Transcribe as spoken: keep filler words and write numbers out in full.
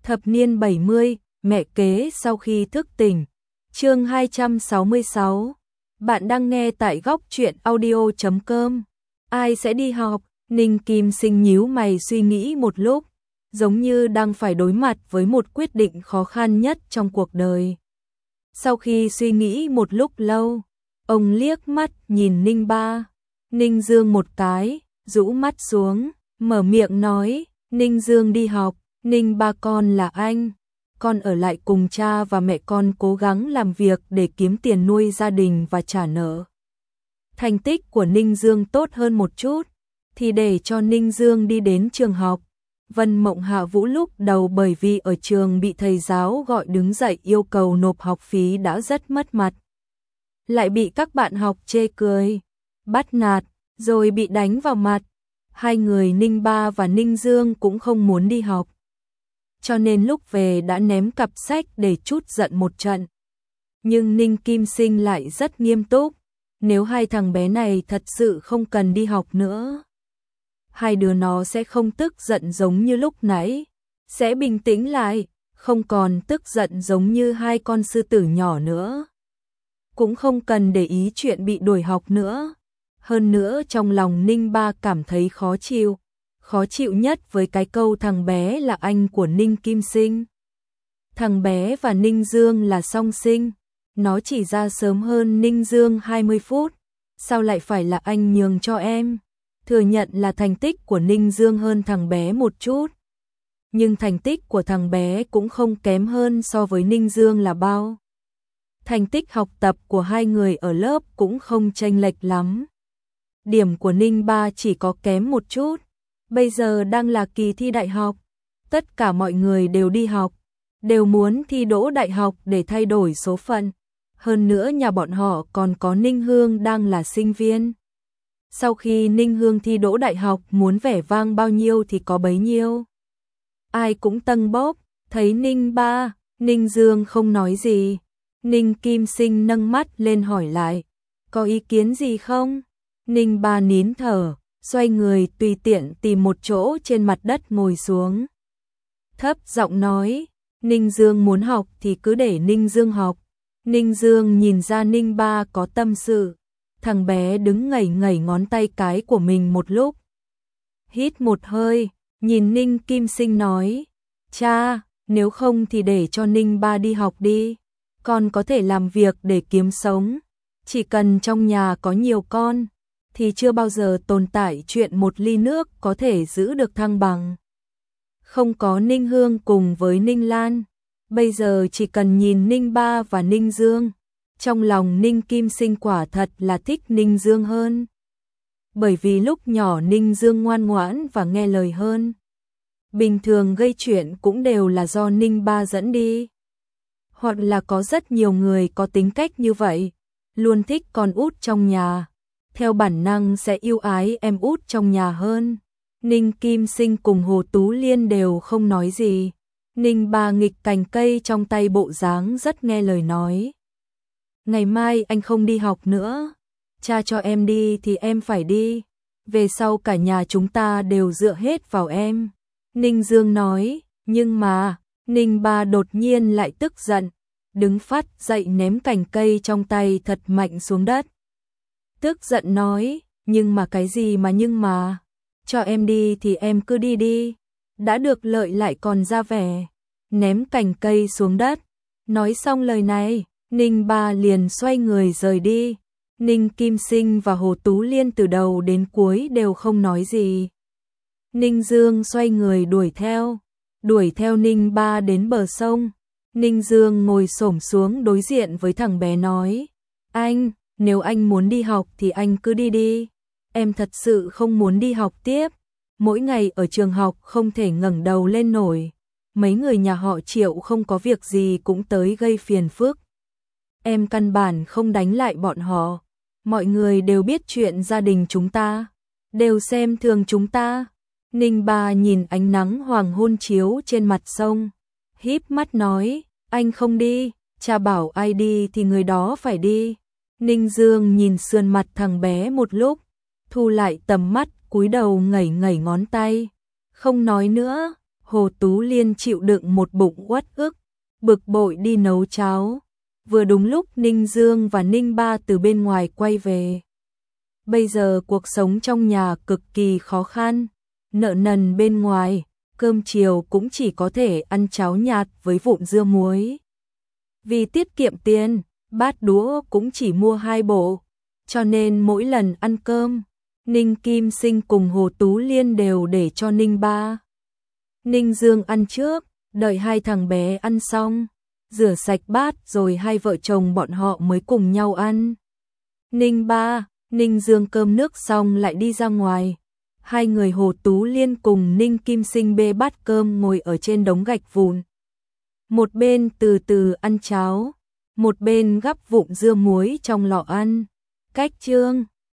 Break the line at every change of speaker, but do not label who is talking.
Thập niên bảy mươi, mẹ kế sau khi thức tỉnh. Chương hai trăm sáu mươi sáu. Bạn đang nghe tại góc truyện audio chấm com. Ai sẽ đi học? Ninh Kim Sinh nhíu mày suy nghĩ một lúc, giống như đang phải đối mặt với một quyết định khó khăn nhất trong cuộc đời. Sau khi suy nghĩ một lúc lâu, ông liếc mắt nhìn Ninh Ba, Ninh Dương một cái, rũ mắt xuống, mở miệng nói, Ninh Dương đi học, Ninh Ba con là anh, con ở lại cùng cha và mẹ con cố gắng làm việc để kiếm tiền nuôi gia đình và trả nợ. Thành tích của Ninh Dương tốt hơn một chút, thì để cho Ninh Dương đi đến trường học. Vân Mộng Hạ Vũ lúc đầu bởi vì ở trường bị thầy giáo gọi đứng dậy yêu cầu nộp học phí đã rất mất mặt. Lại bị các bạn học chê cười, bắt nạt, rồi bị đánh vào mặt. Hai người Ninh Ba và Ninh Dương cũng không muốn đi học. Cho nên lúc về đã ném cặp sách để trút giận một trận. Nhưng Ninh Kim Sinh lại rất nghiêm túc, nếu hai thằng bé này thật sự không cần đi học nữa, hai đứa nó sẽ không tức giận giống như lúc nãy, sẽ bình tĩnh lại, không còn tức giận giống như hai con sư tử nhỏ nữa. Cũng không cần để ý chuyện bị đuổi học nữa. Hơn nữa trong lòng Ninh Ba cảm thấy khó chịu, khó chịu nhất với cái câu thằng bé là anh của Ninh Kim Sinh. Thằng bé và Ninh Dương là song sinh, nó chỉ ra sớm hơn Ninh Dương hai mươi phút, sao lại phải là anh nhường cho em? Thừa nhận là thành tích của Ninh Dương hơn thằng bé một chút, nhưng thành tích của thằng bé cũng không kém hơn so với Ninh Dương là bao. Thành tích học tập của hai người ở lớp cũng không chênh lệch lắm. Điểm của Ninh Ba chỉ có kém một chút. Bây giờ đang là kỳ thi đại học, tất cả mọi người đều đi học, đều muốn thi đỗ đại học để thay đổi số phận. Hơn nữa nhà bọn họ còn có Ninh Hương đang là sinh viên. Sau khi Ninh Hương thi đỗ đại học muốn vẻ vang bao nhiêu thì có bấy nhiêu. Ai cũng tâng bốc, thấy Ninh Ba, Ninh Dương không nói gì. Ninh Kim Sinh nâng mắt lên hỏi lại, có ý kiến gì không? Ninh Ba nín thở, xoay người tùy tiện tìm một chỗ trên mặt đất ngồi xuống. Thấp giọng nói, Ninh Dương muốn học thì cứ để Ninh Dương học. Ninh Dương nhìn ra Ninh Ba có tâm sự. Thằng bé đứng ngẩy ngẩy ngón tay cái của mình một lúc. Hít một hơi, nhìn Ninh Kim Sinh nói, cha, nếu không thì để cho Ninh Ba đi học đi. Con có thể làm việc để kiếm sống. Chỉ cần trong nhà có nhiều con, thì chưa bao giờ tồn tại chuyện một ly nước có thể giữ được thăng bằng. Không có Ninh Hương cùng với Ninh Lan, bây giờ chỉ cần nhìn Ninh Ba và Ninh Dương. Trong lòng Ninh Kim Sinh quả thật là thích Ninh Dương hơn. Bởi vì lúc nhỏ Ninh Dương ngoan ngoãn và nghe lời hơn. Bình thường gây chuyện cũng đều là do Ninh Ba dẫn đi. Hoặc là có rất nhiều người có tính cách như vậy, luôn thích con út trong nhà, theo bản năng sẽ yêu ái em út trong nhà hơn. Ninh Kim Sinh cùng Hồ Tú Liên đều không nói gì. Ninh Ba nghịch cành cây trong tay bộ dáng rất nghe lời nói. Ngày mai anh không đi học nữa, cha cho em đi thì em phải đi, về sau cả nhà chúng ta đều dựa hết vào em. Ninh Dương nói, nhưng mà, Ninh Ba đột nhiên lại tức giận, đứng phát dậy ném cành cây trong tay thật mạnh xuống đất. Tức giận nói, nhưng mà cái gì mà nhưng mà, cho em đi thì em cứ đi đi, đã được lợi lại còn ra vẻ, ném cành cây xuống đất. Nói xong lời này, Ninh Ba liền xoay người rời đi. Ninh Kim Sinh và Hồ Tú Liên từ đầu đến cuối đều không nói gì. Ninh Dương xoay người đuổi theo, đuổi theo Ninh Ba đến bờ sông. Ninh Dương ngồi xổm xuống đối diện với thằng bé nói, anh, nếu anh muốn đi học thì anh cứ đi đi. Em thật sự không muốn đi học tiếp. Mỗi ngày ở trường học không thể ngẩng đầu lên nổi. Mấy người nhà họ Triệu không có việc gì cũng tới gây phiền phức. Em căn bản không đánh lại bọn họ. Mọi người đều biết chuyện gia đình chúng ta, đều xem thường chúng ta. Ninh Ba nhìn ánh nắng hoàng hôn chiếu trên mặt sông, híp mắt nói, anh không đi, cha bảo ai đi thì người đó phải đi. Ninh Dương nhìn sườn mặt thằng bé một lúc, thu lại tầm mắt, cúi đầu ngẩy ngẩy ngón tay, không nói nữa. Hồ Tú Liên chịu đựng một bụng uất ức, bực bội đi nấu cháo. Vừa đúng lúc Ninh Dương và Ninh Ba từ bên ngoài quay về. Bây giờ cuộc sống trong nhà cực kỳ khó khăn, nợ nần bên ngoài, cơm chiều cũng chỉ có thể ăn cháo nhạt với vụn dưa muối. Vì tiết kiệm tiền, bát đũa cũng chỉ mua hai bộ, cho nên mỗi lần ăn cơm, Ninh Kim Sinh cùng Hồ Tú Liên đều để cho Ninh Ba. Ninh Dương ăn trước, đợi hai thằng bé ăn xong, rửa sạch bát rồi hai vợ chồng bọn họ mới cùng nhau ăn. Ninh Ba, Ninh Dương cơm nước xong lại đi ra ngoài. Hai người Hồ Tú Liên cùng Ninh Kim Sinh bê bát cơm ngồi ở trên đống gạch vụn. Một bên từ từ ăn cháo, một bên gắp vụn dưa muối trong lọ ăn. Cách chương